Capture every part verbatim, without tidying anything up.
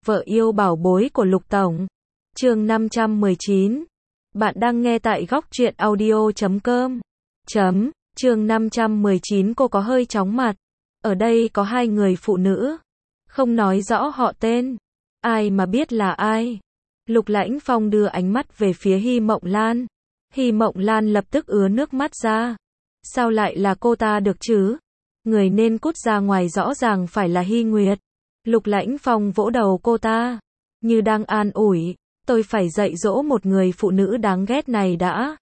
Vợ yêu bảo bối của Lục Tổng. Chương năm trăm mười chín. Bạn đang nghe tại góc truyện audio chấm com. Chấm, chương năm trăm mười chín. Cô có hơi chóng mặt. Ở đây có hai người phụ nữ. Không nói rõ họ tên. Ai mà biết là ai. Lục Lãnh Phong đưa ánh mắt về phía Hy Mộng Lan. Hy Mộng Lan lập tức ứa nước mắt ra. Sao lại là cô ta được chứ? Người nên cút ra ngoài rõ ràng phải là Hy Nguyệt. Lục Lãnh Phong vỗ đầu cô ta, như đang an ủi, tôi phải dạy dỗ một người phụ nữ đáng ghét này đã.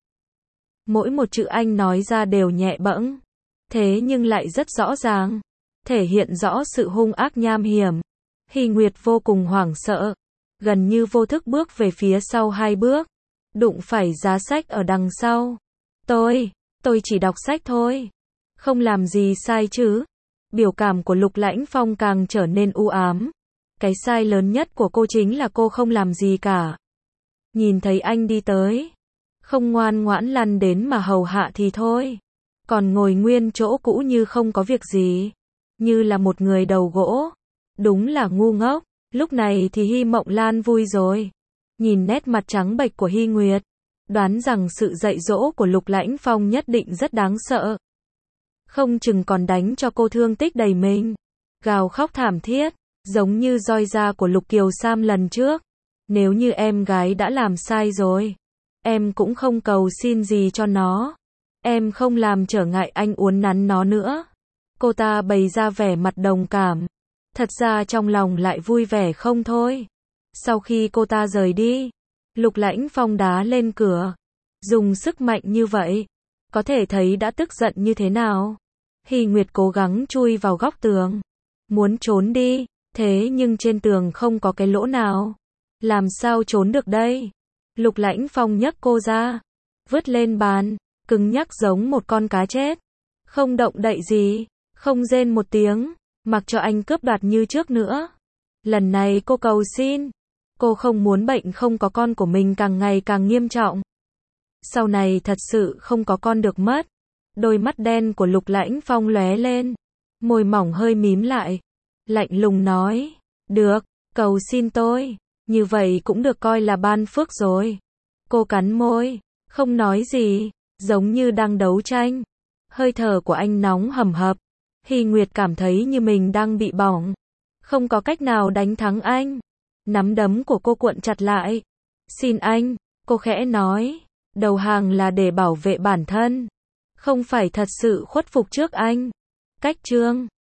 Mỗi một chữ anh nói ra đều nhẹ bẫng, thế nhưng lại rất rõ ràng, thể hiện rõ sự hung ác nham hiểm. Hy Nguyệt vô cùng hoảng sợ, gần như vô thức bước về phía sau hai bước, đụng phải giá sách ở đằng sau. Tôi, tôi chỉ đọc sách thôi, không làm gì sai chứ. Biểu cảm của Lục Lãnh Phong càng trở nên u ám. Cái sai lớn nhất của cô chính là cô không làm gì cả. Nhìn thấy anh đi tới, không ngoan ngoãn lăn đến mà hầu hạ thì thôi, còn ngồi nguyên chỗ cũ như không có việc gì, như là một người đầu gỗ. Đúng là ngu ngốc. Lúc này thì Hy Mộng Lan vui rồi. Nhìn nét mặt trắng bệch của Hy Nguyệt, đoán rằng sự dạy dỗ của Lục Lãnh Phong nhất định rất đáng sợ. Không chừng còn đánh cho cô thương tích đầy mình. Gào khóc thảm thiết, giống như roi da của Lục Kiều Sam lần trước. Nếu như em gái đã làm sai rồi, em cũng không cầu xin gì cho nó. Em không làm trở ngại anh uốn nắn nó nữa. Cô ta bày ra vẻ mặt đồng cảm. Thật ra trong lòng lại vui vẻ không thôi. Sau khi cô ta rời đi, Lục Lãnh Phong đá lên cửa. Dùng sức mạnh như vậy, có thể thấy đã tức giận như thế nào. Hy Nguyệt cố gắng chui vào góc tường, muốn trốn đi, thế nhưng trên tường không có cái lỗ nào. Làm sao trốn được đây? Lục Lãnh Phong nhấc cô ra, vứt lên bàn, cứng nhắc giống một con cá chết. Không động đậy gì, không rên một tiếng, mặc cho anh cướp đoạt như trước nữa. Lần này cô cầu xin, cô không muốn bệnh không có con của mình càng ngày càng nghiêm trọng. Sau này thật sự không có con được mất. Đôi mắt đen của Lục Lãnh Phong lóe lên, môi mỏng hơi mím lại, lạnh lùng nói, được, cầu xin tôi, như vậy cũng được coi là ban phước rồi. Cô cắn môi, không nói gì, giống như đang đấu tranh. Hơi thở của anh nóng hầm hập, Hy Nguyệt cảm thấy như mình đang bị bỏng, không có cách nào đánh thắng anh. Nắm đấm của cô cuộn chặt lại. Xin anh, cô khẽ nói, đầu hàng là để bảo vệ bản thân, không phải thật sự khuất phục trước anh. Cách chương